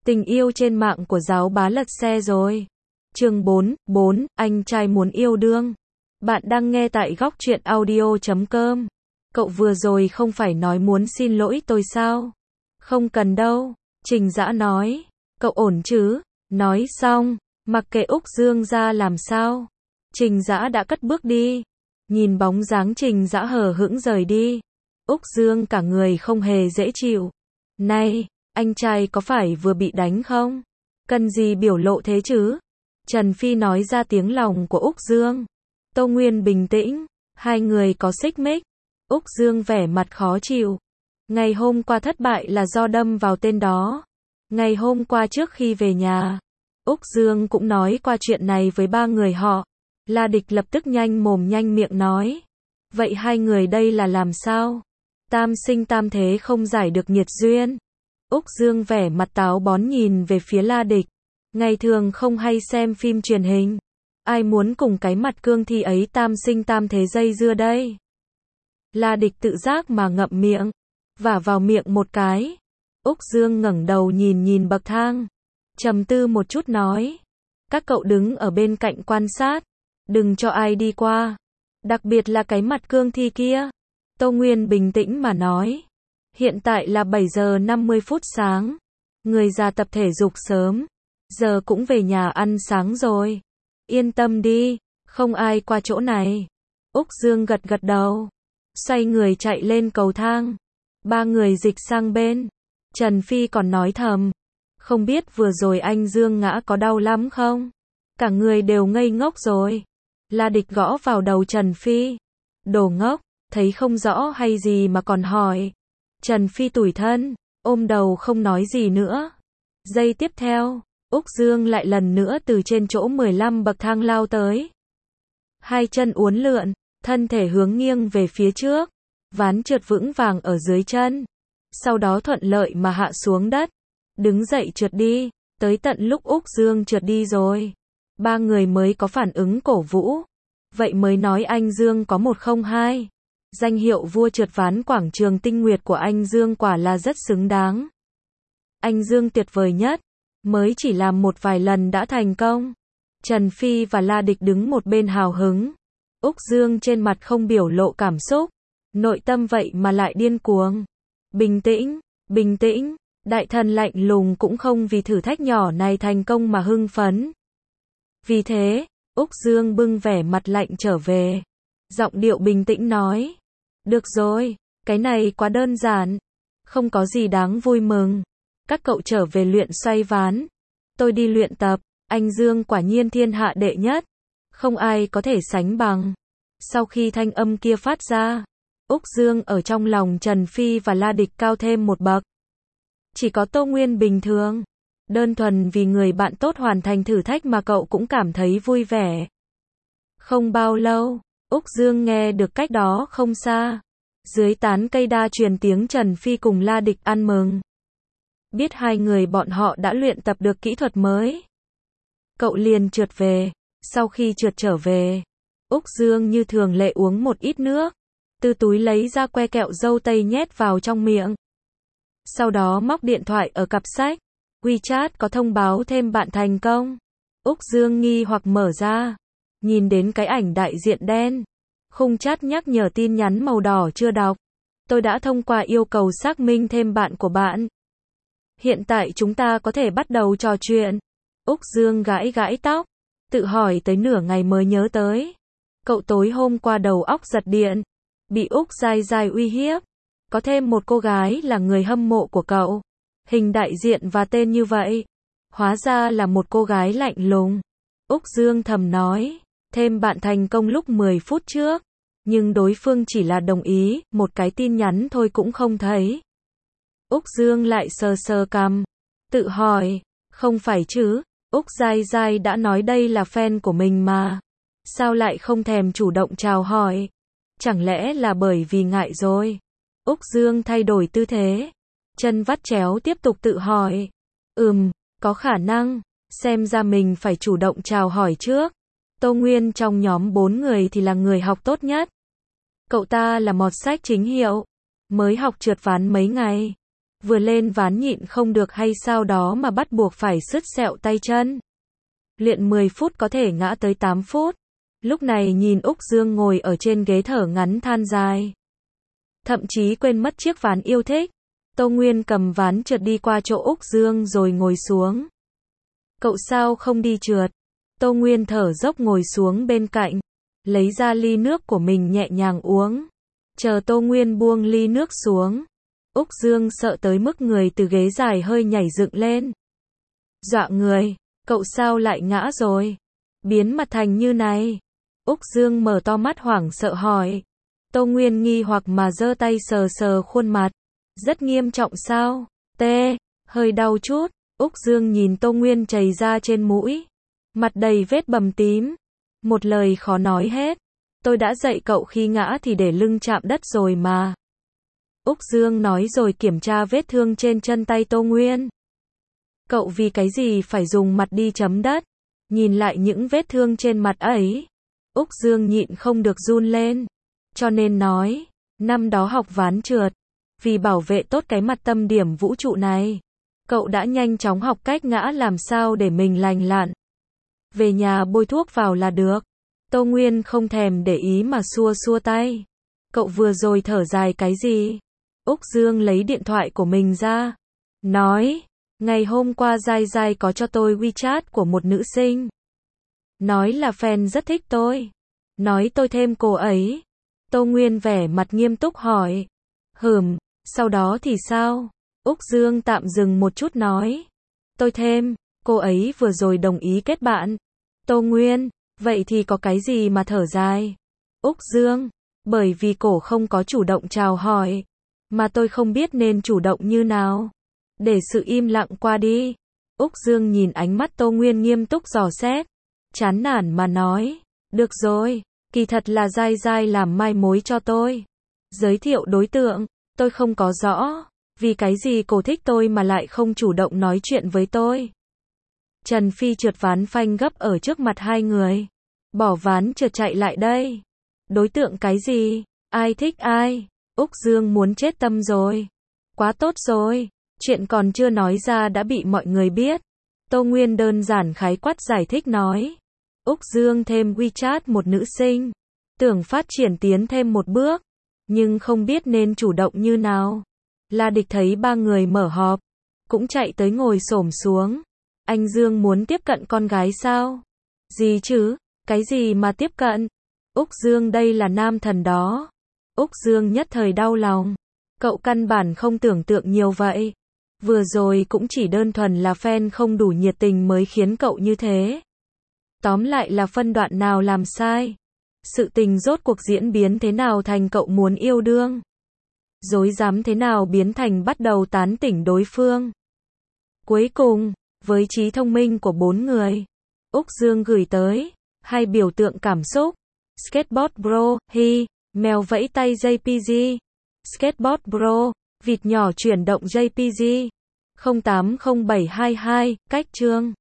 Tình yêu trên mạng của giáo bá lật xe rồi. Chương 4, anh trai muốn yêu đương. Bạn đang nghe tại góc truyện audio.com. Cậu vừa rồi không phải nói muốn xin lỗi tôi sao? Không cần đâu, Trình Dã nói. Cậu ổn chứ? Nói xong, mặc kệ Úc Dương ra làm sao. Trình Dã đã cất bước đi. Nhìn bóng dáng Trình Dã hờ hững rời đi. Úc Dương cả người không hề dễ chịu. Này, anh trai có phải vừa bị đánh không? Cần gì biểu lộ thế chứ? Trần Phi nói ra tiếng lòng của Úc Dương. Tô Nguyên bình tĩnh, hai người có xích mích. Úc Dương vẻ mặt khó chịu. Ngày hôm qua thất bại là do đâm vào tên đó. Ngày hôm qua trước khi về nhà, Úc Dương cũng nói qua chuyện này với ba người họ. La Địch lập tức nhanh mồm nhanh miệng nói. Vậy hai người đây là làm sao? Tam sinh tam thế không giải được nhiệt duyên. Úc Dương vẻ mặt táo bón nhìn về phía La Địch. Ngày thường không hay xem phim truyền hình. Ai muốn cùng cái mặt cương thi ấy tam sinh tam thế dây dưa đây? La Địch tự giác mà ngậm miệng, vả vào miệng một cái. Úc Dương ngẩng đầu nhìn bậc thang, trầm tư một chút nói. Các cậu đứng ở bên cạnh quan sát, đừng cho ai đi qua. Đặc biệt là cái mặt cương thi kia. Tô Nguyên bình tĩnh mà nói. Hiện tại là 7 giờ 50 phút sáng. Người già tập thể dục sớm. Giờ cũng về nhà ăn sáng rồi. Yên tâm đi, không ai qua chỗ này. Úc Dương gật gật đầu. Xoay người chạy lên cầu thang. Ba người dịch sang bên. Trần Phi còn nói thầm. Không biết vừa rồi anh Dương ngã có đau lắm không? Cả người đều ngây ngốc rồi. La Địch gõ vào đầu Trần Phi. Đồ ngốc, thấy không rõ hay gì mà còn hỏi. Trần Phi tủi thân, ôm đầu không nói gì nữa. Giây tiếp theo, Úc Dương lại lần nữa từ trên chỗ 15 bậc thang lao tới. Hai chân uốn lượn, thân thể hướng nghiêng về phía trước, ván trượt vững vàng ở dưới chân. Sau đó thuận lợi mà hạ xuống đất, đứng dậy trượt đi, tới tận lúc Úc Dương trượt đi rồi. Ba người mới có phản ứng cổ vũ. Vậy mới nói anh Dương có 102. Danh hiệu vua trượt ván quảng trường Tinh Nguyệt của anh Dương quả là rất xứng đáng. Anh Dương tuyệt vời nhất, mới chỉ làm một vài lần đã thành công. Trần Phi và La Địch đứng một bên hào hứng. Úc Dương trên mặt không biểu lộ cảm xúc, nội tâm vậy mà lại điên cuồng. Bình tĩnh, đại thần lạnh lùng cũng không vì thử thách nhỏ này thành công mà hưng phấn. Vì thế, Úc Dương bưng vẻ mặt lạnh trở về. Giọng điệu bình tĩnh nói. Được rồi, cái này quá đơn giản. Không có gì đáng vui mừng. Các cậu trở về luyện xoay ván. Tôi đi luyện tập. Anh Dương quả nhiên thiên hạ đệ nhất. Không ai có thể sánh bằng. Sau khi thanh âm kia phát ra, Úc Dương ở trong lòng Trần Phi và La Địch cao thêm một bậc. Chỉ có Tô Nguyên bình thường. Đơn thuần vì người bạn tốt hoàn thành thử thách mà cậu cũng cảm thấy vui vẻ. Không bao lâu, Úc Dương nghe được cách đó không xa. Dưới tán cây đa truyền tiếng Trần Phi cùng La Địch ăn mừng. Biết hai người bọn họ đã luyện tập được kỹ thuật mới. Cậu liền trượt về. Sau khi trượt trở về, Úc Dương như thường lệ uống một ít nước. Từ túi lấy ra que kẹo dâu tây nhét vào trong miệng. Sau đó móc điện thoại ở cặp sách. WeChat có thông báo thêm bạn thành công. Úc Dương nghi hoặc mở ra. Nhìn đến cái ảnh đại diện đen. Khung chat nhắc nhở tin nhắn màu đỏ chưa đọc. Tôi đã thông qua yêu cầu xác minh thêm bạn của bạn. Hiện tại chúng ta có thể bắt đầu trò chuyện. Úc Dương gãi tóc. Tự hỏi tới nửa ngày mới nhớ tới. Cậu tối hôm qua đầu óc giật điện. Bị Úc dai dai uy hiếp. Có thêm một cô gái là người hâm mộ của cậu. Hình đại diện và tên như vậy. Hóa ra là một cô gái lạnh lùng. Úc Dương thầm nói. Thêm bạn thành công lúc 10 phút trước. Nhưng đối phương chỉ là đồng ý, một cái tin nhắn thôi cũng không thấy. Úc Dương lại sờ cằm. Tự hỏi. Không phải chứ. Úc dai dai đã nói đây là fan của mình mà. Sao lại không thèm chủ động chào hỏi? Chẳng lẽ là bởi vì ngại rồi? Úc Dương thay đổi tư thế. Chân vắt chéo tiếp tục tự hỏi. Có khả năng. Xem ra mình phải chủ động chào hỏi trước. Tô Nguyên trong nhóm 4 người thì là người học tốt nhất. Cậu ta là mọt sách chính hiệu. Mới học trượt ván mấy ngày. Vừa lên ván nhịn không được hay sao đó mà bắt buộc phải sứt sẹo tay chân. Luyện 10 phút có thể ngã tới 8 phút. Lúc này nhìn Úc Dương ngồi ở trên ghế thở ngắn than dài. Thậm chí quên mất chiếc ván yêu thích. Tô Nguyên cầm ván trượt đi qua chỗ Úc Dương rồi ngồi xuống. Cậu sao không đi trượt? Tô Nguyên thở dốc ngồi xuống bên cạnh. Lấy ra ly nước của mình nhẹ nhàng uống. Chờ Tô Nguyên buông ly nước xuống. Úc Dương sợ tới mức người từ ghế dài hơi nhảy dựng lên. Dọa người, cậu sao lại ngã rồi? Biến mặt thành như này. Úc Dương mở to mắt hoảng sợ hỏi. Tô Nguyên nghi hoặc mà giơ tay sờ sờ khuôn mặt. Rất nghiêm trọng sao? Tê, hơi đau chút. Úc Dương nhìn Tô Nguyên chảy ra trên mũi. Mặt đầy vết bầm tím. Một lời khó nói hết. Tôi đã dạy cậu khi ngã thì để lưng chạm đất rồi mà. Úc Dương nói rồi kiểm tra vết thương trên chân tay Tô Nguyên. Cậu vì cái gì phải dùng mặt đi chấm đất? Nhìn lại những vết thương trên mặt ấy. Úc Dương nhịn không được run lên. Cho nên nói, năm đó học ván trượt. Vì bảo vệ tốt cái mặt tâm điểm vũ trụ này. Cậu đã nhanh chóng học cách ngã làm sao để mình lành lặn. Về nhà bôi thuốc vào là được. Tô Nguyên không thèm để ý mà xua xua tay. Cậu vừa rồi thở dài cái gì? Úc Dương lấy điện thoại của mình ra. Nói, ngày hôm qua Giai Giai có cho tôi WeChat của một nữ sinh. Nói là fan rất thích tôi. Nói tôi thêm cô ấy. Tô Nguyên vẻ mặt nghiêm túc hỏi. Sau đó thì sao? Úc Dương tạm dừng một chút nói. Tôi thêm, cô ấy vừa rồi đồng ý kết bạn. Tô Nguyên, vậy thì có cái gì mà thở dài? Úc Dương, bởi vì cổ không có chủ động chào hỏi. Mà tôi không biết nên chủ động như nào. Để sự im lặng qua đi. Úc Dương nhìn ánh mắt Tô Nguyên nghiêm túc dò xét. Chán nản mà nói. Được rồi, kỳ thật là Giai Giai làm mai mối cho tôi. Giới thiệu đối tượng, tôi không có rõ. Vì cái gì cô thích tôi mà lại không chủ động nói chuyện với tôi. Trần Phi trượt ván phanh gấp ở trước mặt hai người. Bỏ ván trượt chạy lại đây. Đối tượng cái gì? Ai thích ai? Úc Dương muốn chết tâm rồi. Quá tốt rồi. Chuyện còn chưa nói ra đã bị mọi người biết. Tô Nguyên đơn giản khái quát giải thích nói. Úc Dương thêm WeChat một nữ sinh. Tưởng phát triển tiến thêm một bước. Nhưng không biết nên chủ động như nào. La Địch thấy ba người mở họp. Cũng chạy tới ngồi xổm xuống. Anh Dương muốn tiếp cận con gái sao? Gì chứ? Cái gì mà tiếp cận? Úc Dương đây là nam thần đó. Úc Dương nhất thời đau lòng. Cậu căn bản không tưởng tượng nhiều vậy. Vừa rồi cũng chỉ đơn thuần là fan không đủ nhiệt tình mới khiến cậu như thế. Tóm lại là phân đoạn nào làm sai? Sự tình rốt cuộc diễn biến thế nào thành cậu muốn yêu đương? Dối dám thế nào biến thành bắt đầu tán tỉnh đối phương? Cuối cùng, với trí thông minh của 4 người, Úc Dương gửi tới 2 biểu tượng cảm xúc. Skateboard Bro, mèo vẫy tay JPG. Skateboard Bro, vịt nhỏ chuyển động JPG. 080722, cách chương.